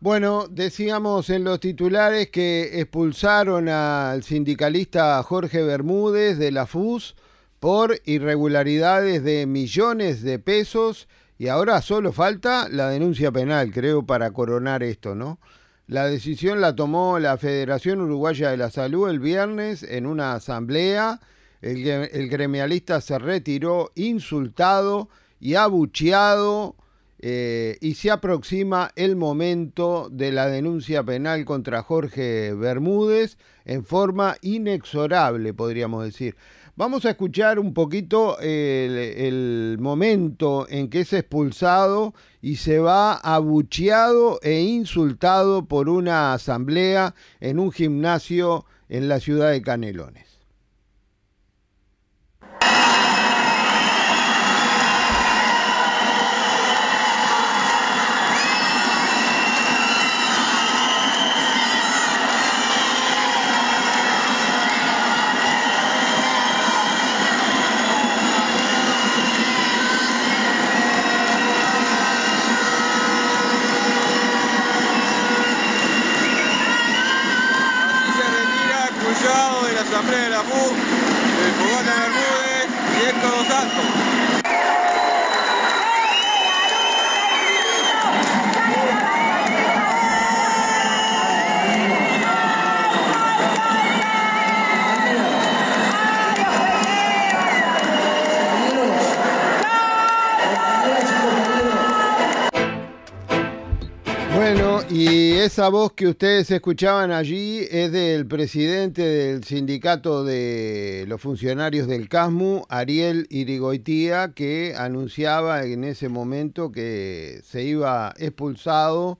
Bueno, decíamos en los titulares que expulsaron al sindicalista Jorge Bermúdez de la FUS por irregularidades de millones de pesos y ahora solo falta la denuncia penal, creo, para coronar esto, ¿no? La decisión la tomó la Federación Uruguaya de la Salud el viernes en una asamblea. El gremialista se retiró insultado y abucheado. Y se aproxima el momento de la denuncia penal contra Jorge Bermúdez en forma inexorable, podríamos decir. Vamos a escuchar un poquito el momento en que es expulsado y se va abucheado e insultado por una asamblea en un gimnasio en la ciudad de Canelones. De la Asamblea de la FUS, el Fogata Bermúdez y Héctor Dos Santos. Bueno, y esa voz que ustedes escuchaban allí es del presidente del sindicato de los funcionarios del CASMU, Ariel Irigoitía, que anunciaba en ese momento que se iba expulsado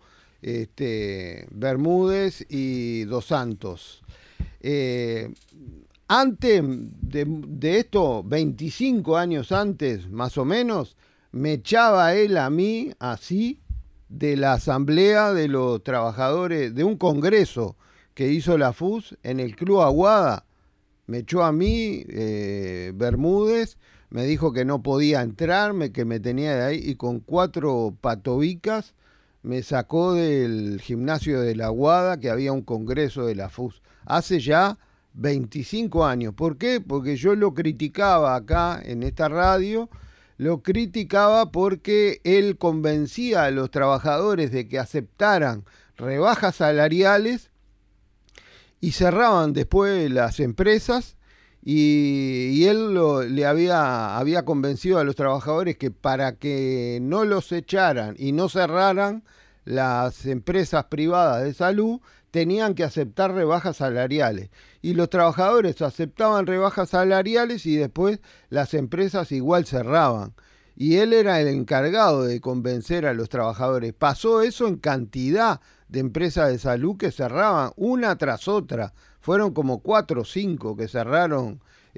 Bermúdez y Dos Santos. Antes de esto, 25 años antes, más o menos, me echaba él a mí así de la asamblea de los trabajadores, de un congreso que hizo la FUS en el Club Aguada. Me echó a mí Bermúdez, me dijo que no podía entrarme, que me tenía de ahí, y con 4 patobicas me sacó del gimnasio de la Aguada, que había un congreso de la FUS. Hace ya 25 años. ¿Por qué? Porque yo lo criticaba acá en esta radio. Lo criticaba porque él convencía a los trabajadores de que aceptaran rebajas salariales y cerraban después las empresas y él le había convencido a los trabajadores que para que no los echaran y no cerraran las empresas privadas de salud tenían que aceptar rebajas salariales. Y los trabajadores aceptaban rebajas salariales y después las empresas igual cerraban. Y él era el encargado de convencer a los trabajadores. Pasó eso en cantidad de empresas de salud que cerraban una tras otra. Fueron como 4 o 5 que cerraron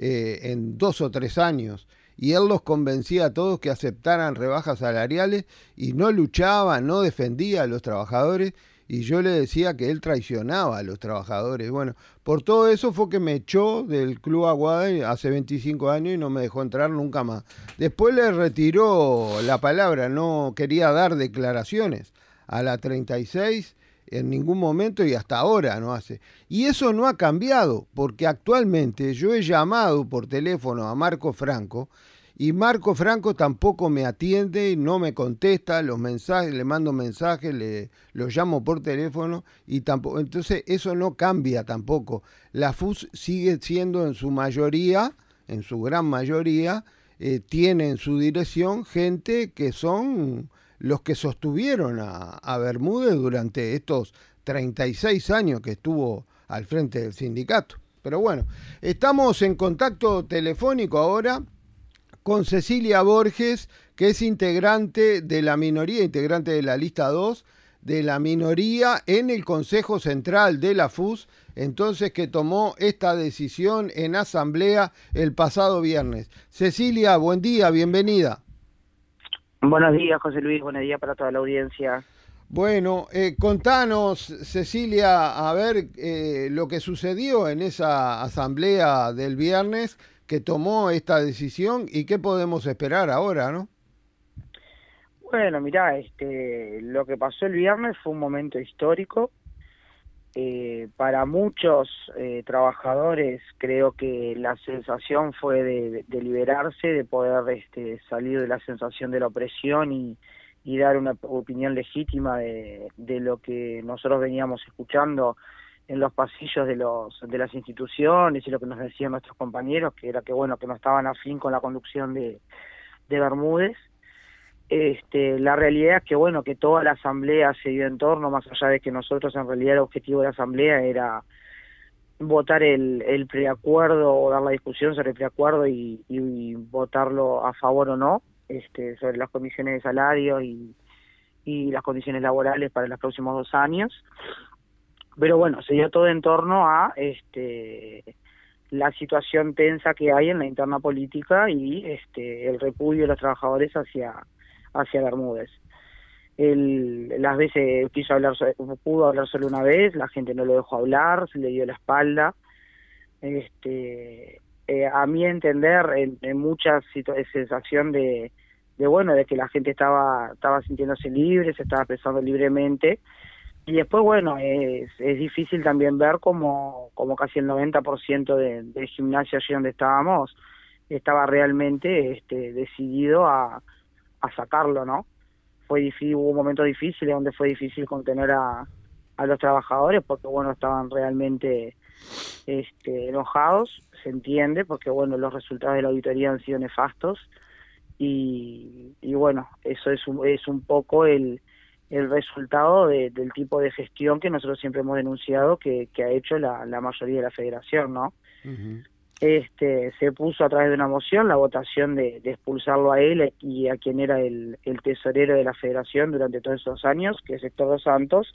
en 2 o 3 años. Y él los convencía a todos que aceptaran rebajas salariales y no luchaba, no defendía a los trabajadores. Y yo le decía que él traicionaba a los trabajadores. Bueno, por todo eso fue que me echó del Club Aguada hace 25 años y no me dejó entrar nunca más. Después le retiró la palabra, no quería dar declaraciones a la 36 en ningún momento y hasta ahora no hace. Y eso no ha cambiado, porque actualmente yo he llamado por teléfono a Marco Franco y Marco Franco tampoco me atiende y no me contesta los mensajes, le mando mensajes, lo llamo por teléfono y tampoco. Entonces eso no cambia tampoco. La FUS sigue siendo en su mayoría, en su gran mayoría, tiene en su dirección gente que son los que sostuvieron a Bermúdez durante estos 36 años que estuvo al frente del sindicato. Pero bueno, estamos en contacto telefónico ahora con Cecilia Borges, que es integrante de la minoría, integrante de la lista 2, de la minoría en el Consejo Central de la FUS, entonces que tomó esta decisión en asamblea el pasado viernes. Cecilia, buen día, bienvenida. Buenos días, José Luis, buenos días para toda la audiencia. Bueno, contanos, Cecilia, a ver lo que sucedió en esa asamblea del viernes que tomó esta decisión y qué podemos esperar ahora, ¿no? Bueno, mirá, lo que pasó el viernes fue un momento histórico. Para muchos trabajadores creo que la sensación fue de liberarse, de poder salir de la sensación de la opresión y dar una opinión legítima de lo que nosotros veníamos escuchando en los pasillos de las instituciones y lo que nos decían nuestros compañeros, que era que bueno, que no estaban afín con la conducción de Bermúdez. La realidad es que bueno, que toda la asamblea se dio en torno, más allá de que nosotros en realidad el objetivo de la asamblea era votar el preacuerdo o dar la discusión sobre el preacuerdo y votarlo a favor o no, sobre las condiciones de salario y las condiciones laborales para los próximos 2 años. Pero bueno, se dio todo en torno a la situación tensa que hay en la interna política y el repudio de los trabajadores hacia Bermúdez. Las veces pudo hablar solo una vez, la gente no lo dejó hablar, se le dio la espalda. A mi entender, en muchas sensación de que la gente estaba sintiéndose libre, se estaba expresando libremente. Y después, bueno, es difícil también ver como casi el 90% del gimnasio allí donde estábamos estaba realmente decidido a sacarlo, ¿no? Fue difícil, hubo momentos difíciles donde fue difícil contener a los trabajadores porque, bueno, estaban realmente enojados, se entiende, porque, bueno, los resultados de la auditoría han sido nefastos y bueno, eso es un poco el resultado del tipo de gestión que nosotros siempre hemos denunciado que ha hecho la mayoría de la federación, ¿no? Uh-huh. Se puso a través de una moción la votación de expulsarlo a él y a quien era el tesorero de la federación durante todos esos años, que es Héctor Dos Santos,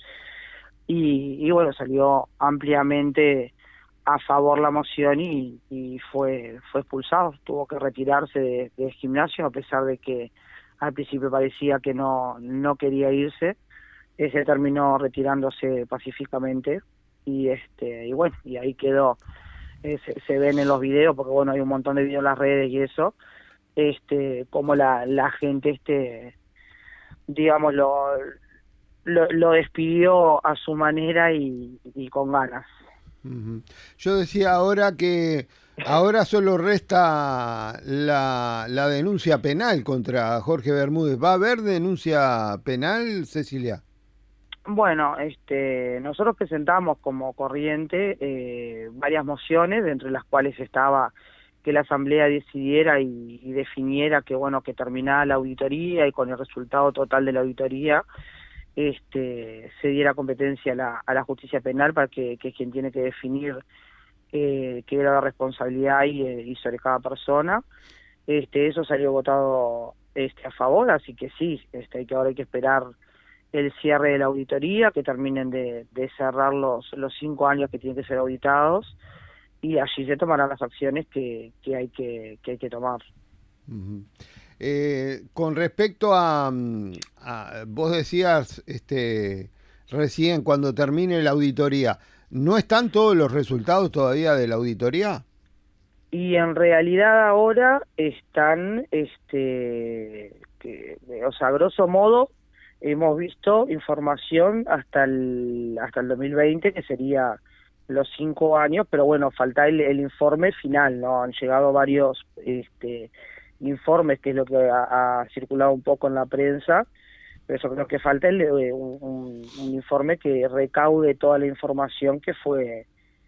y bueno, salió ampliamente a favor la moción y fue expulsado, tuvo que retirarse del gimnasio a pesar de que al principio parecía que no quería irse. Se terminó retirándose pacíficamente y bueno, y ahí quedó. Se ven en los videos, porque bueno, hay un montón de videos en las redes y eso, como la gente digamos lo despidió a su manera y con ganas. Uh-huh. Yo decía ahora que ahora solo resta la denuncia penal contra Jorge Bermúdez. ¿Va a haber denuncia penal, Cecilia? Bueno, nosotros presentamos como corriente varias mociones, entre las cuales estaba que la asamblea decidiera y definiera que bueno, que terminara la auditoría y con el resultado total de la auditoría se diera competencia a la justicia penal para que es quien tiene que definir qué era la responsabilidad y sobre cada persona. Eso salió votado a favor, así que sí, ahora hay que esperar el cierre de la auditoría, que terminen de cerrar los 5 años que tienen que ser auditados, y allí se tomarán las acciones que hay que tomar. Uh-huh. Con respecto a vos decías recién cuando termine la auditoría, ¿no están todos los resultados todavía de la auditoría? Y en realidad ahora están, a grosso modo, hemos visto información hasta el 2020, que sería los 5 años, pero bueno, falta el informe final, ¿no? Han llegado varios informes, que es lo que ha circulado un poco en la prensa, pero eso creo que falta un informe que recaude toda la información que fue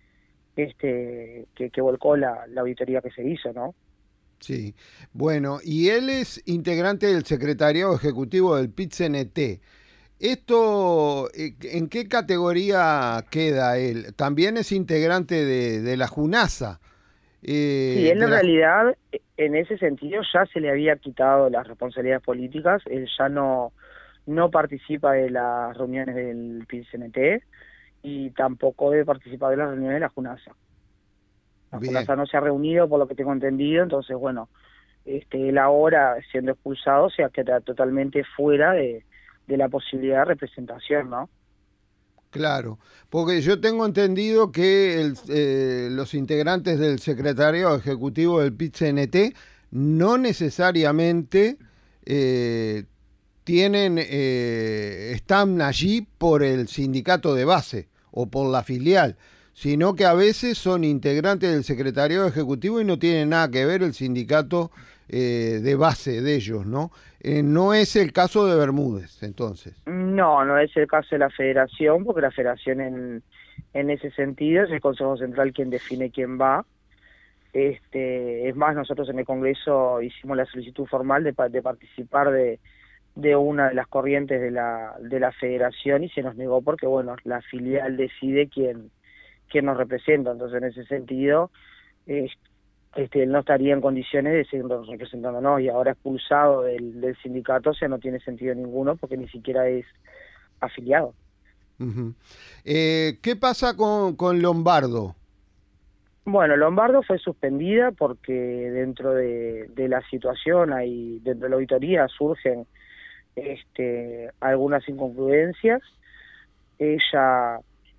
que volcó la auditoría que se hizo, ¿no? Sí, bueno, y él es integrante del secretariado ejecutivo del PIT-CNT. ¿Esto en qué categoría queda él? También es integrante de la JUNASA. Sí, él en realidad, en ese sentido, ya se le había quitado las responsabilidades políticas, él ya no participa de las reuniones del PIT-CNT y tampoco debe participar de las reuniones de la JUNASA. La JUNASA no se ha reunido, por lo que tengo entendido, entonces, bueno, él ahora, siendo expulsado, se queda totalmente fuera de la posibilidad de representación, ¿no? Claro, porque yo tengo entendido que los integrantes del secretariado ejecutivo del PIT-CNT no necesariamente están allí por el sindicato de base o por la filial, sino que a veces son integrantes del secretariado ejecutivo y no tiene nada que ver el sindicato de base de ellos, ¿no? No es el caso de Bermúdez, entonces. No, no es el caso de la federación, porque la federación en ese sentido es el Consejo Central quien define quién va. Es más, nosotros en el Congreso hicimos la solicitud formal de participar de una de las corrientes de la federación y se nos negó porque, bueno, la filial decide quién nos representa. Entonces, en ese sentido, él no estaría en condiciones de seguir representándonos y ahora expulsado del sindicato, o sea, no tiene sentido ninguno porque ni siquiera es afiliado. Uh-huh. ¿Qué pasa con Lombardo? Bueno, Lombardo fue suspendida porque dentro de la situación, dentro de la auditoría surgen algunas incongruencias. Ella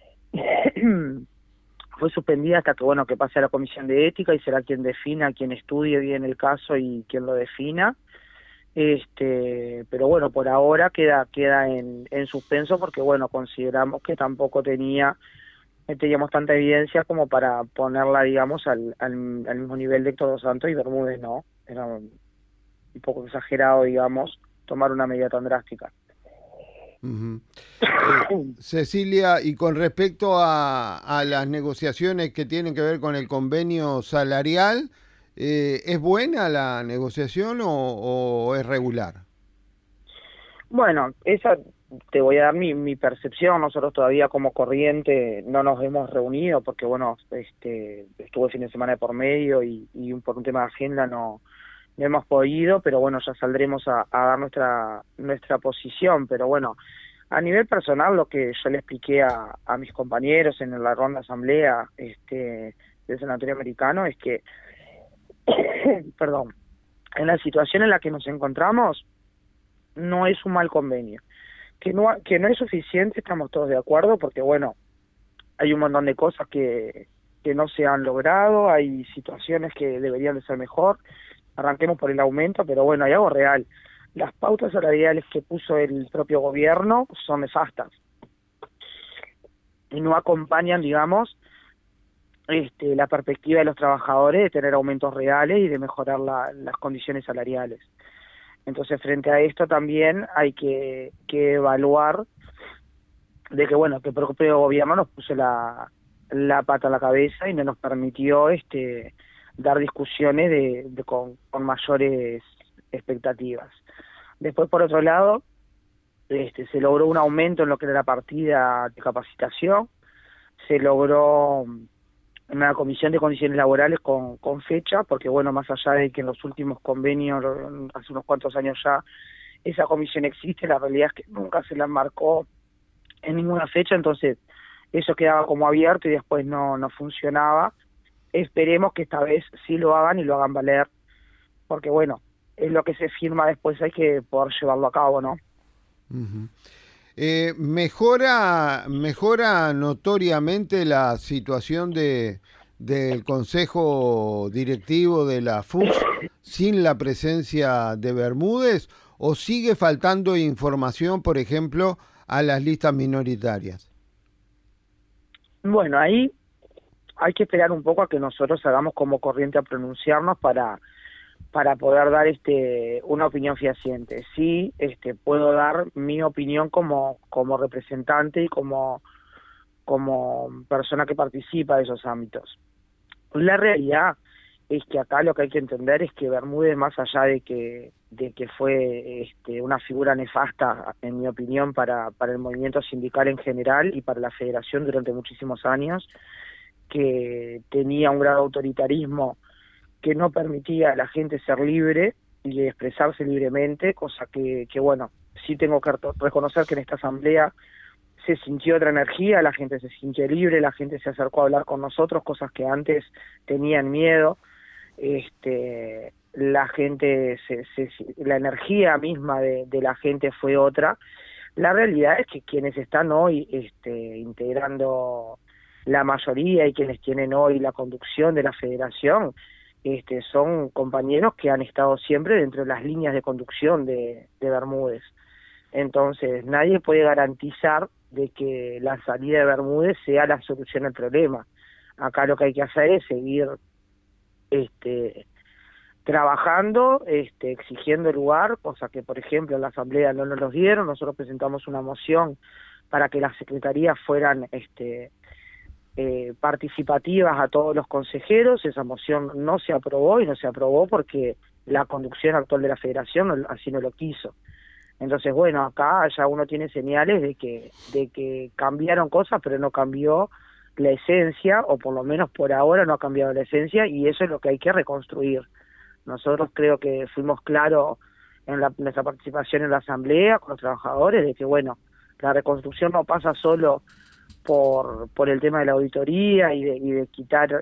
fue suspendida hasta que pase a la comisión de ética y será quien defina, quien estudie bien el caso y quien lo defina. Pero bueno, por ahora queda en suspenso porque bueno, consideramos que tampoco teníamos tanta evidencia como para ponerla, digamos, al mismo nivel de Héctor Dos Santos y Bermúdez, ¿no? Era un poco exagerado, digamos, tomar una medida tan drástica. Uh-huh. Cecilia, y con respecto a las negociaciones que tienen que ver con el convenio salarial, ¿es buena la negociación o es regular? Bueno, esa te voy a dar mi percepción. Nosotros todavía como corriente no nos hemos reunido porque, bueno, estuvo el fin de semana de por medio y por un tema de agenda no hemos podido, pero bueno, ya saldremos a dar nuestra posición. Pero bueno, a nivel personal, lo que yo le expliqué a mis compañeros en la ronda de asamblea del Sanatorio Americano es que, perdón, en la situación en la que nos encontramos, no es un mal convenio. Que no es suficiente, estamos todos de acuerdo, porque bueno, hay un montón de cosas que no se han logrado, hay situaciones que deberían de ser mejor. Arranquemos por el aumento, pero bueno, hay algo real. Las pautas salariales que puso el propio gobierno son nefastas y no acompañan, digamos, la perspectiva de los trabajadores de tener aumentos reales y de mejorar las condiciones salariales. Entonces, frente a esto también hay que evaluar de que, bueno, que el propio gobierno nos puso la pata a la cabeza y no nos permitió dar discusiones con mayores expectativas. Después, por otro lado, se logró un aumento en lo que era la partida de capacitación, se logró una comisión de condiciones laborales con fecha, porque bueno, más allá de que en los últimos convenios, hace unos cuantos años ya, esa comisión existe, la realidad es que nunca se la marcó en ninguna fecha, entonces eso quedaba como abierto y después no funcionaba. Esperemos que esta vez sí lo hagan y lo hagan valer, porque bueno, es lo que se firma después, hay que poder llevarlo a cabo, ¿no? Uh-huh. Mejora notoriamente la situación del Consejo Directivo de la FUS sin la presencia de Bermúdez, o sigue faltando información, por ejemplo, a las listas minoritarias. Bueno, ahí hay que esperar un poco a que nosotros hagamos como corriente a pronunciarnos para poder dar una opinión fehaciente. Sí, puedo dar mi opinión como representante y como persona que participa de esos ámbitos. La realidad es que acá lo que hay que entender es que Bermúdez, más allá de que fue una figura nefasta, en mi opinión, para el movimiento sindical en general y para la federación durante muchísimos años, que tenía un grado de autoritarismo que no permitía a la gente ser libre y expresarse libremente, cosa que bueno, sí tengo que reconocer que en esta asamblea se sintió otra energía, la gente se sintió libre, la gente se acercó a hablar con nosotros, cosas que antes tenían miedo. La gente, la energía misma de la gente fue otra. La realidad es que quienes están hoy integrando la mayoría y quienes tienen hoy la conducción de la federación, son compañeros que han estado siempre dentro de las líneas de conducción de Bermúdez. Entonces, nadie puede garantizar de que la salida de Bermúdez sea la solución al problema. Acá lo que hay que hacer es seguir trabajando, exigiendo el lugar, cosa que, por ejemplo, en la Asamblea no nos los dieron. Nosotros presentamos una moción para que las secretarías fueran participativas a todos los consejeros. Esa moción no se aprobó, y no se aprobó porque la conducción actual de la federación así no lo quiso. Entonces, bueno, acá ya uno tiene señales de que cambiaron cosas, pero no cambió la esencia, o por lo menos por ahora no ha cambiado la esencia, y eso es lo que hay que reconstruir. Nosotros creo que fuimos claros en nuestra participación en la asamblea con los trabajadores de que, bueno, la reconstrucción no pasa solo por el tema de la auditoría y de quitar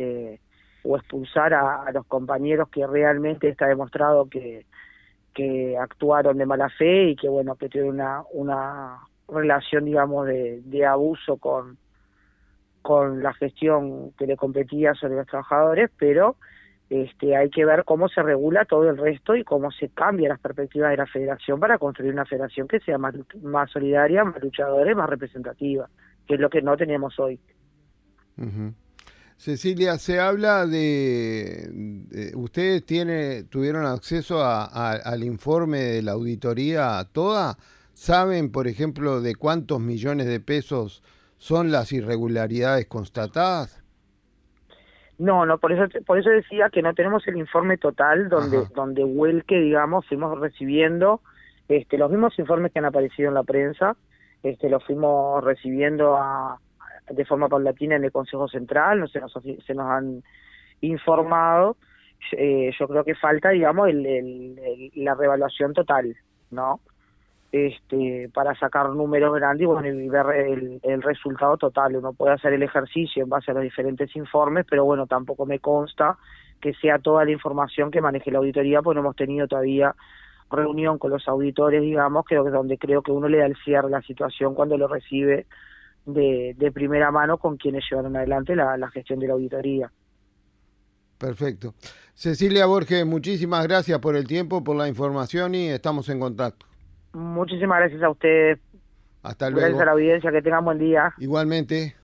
o expulsar a los compañeros que realmente está demostrado que actuaron de mala fe y que, bueno, que tienen una relación, digamos, de abuso con la gestión que le competía sobre los trabajadores, pero hay que ver cómo se regula todo el resto y cómo se cambian las perspectivas de la federación para construir una federación que sea más solidaria, más luchadora y más representativa, que es lo que no tenemos hoy. Uh-huh. Cecilia, se habla ¿ustedes tuvieron acceso al informe de la auditoría toda? ¿Saben, por ejemplo, de cuántos millones de pesos son las irregularidades constatadas? No, por eso decía que no tenemos el informe total donde vuelque, digamos, fuimos recibiendo los mismos informes que han aparecido en la prensa, los fuimos recibiendo de forma paulatina en el Consejo Central, se nos han informado. Yo creo que falta, digamos, la revaluación total, ¿no? Para sacar números grandes y, bueno, y ver el resultado total. Uno puede hacer el ejercicio en base a los diferentes informes, pero bueno, tampoco me consta que sea toda la información que maneje la auditoría, porque no hemos tenido todavía reunión con los auditores, digamos, donde creo que uno le da el cierre a la situación cuando lo recibe de primera mano con quienes llevaron adelante la gestión de la auditoría. Perfecto. Cecilia Borges, muchísimas gracias por el tiempo, por la información, y estamos en contacto. Muchísimas gracias a ustedes. Hasta luego. Gracias a la audiencia, que tengan buen día. Igualmente.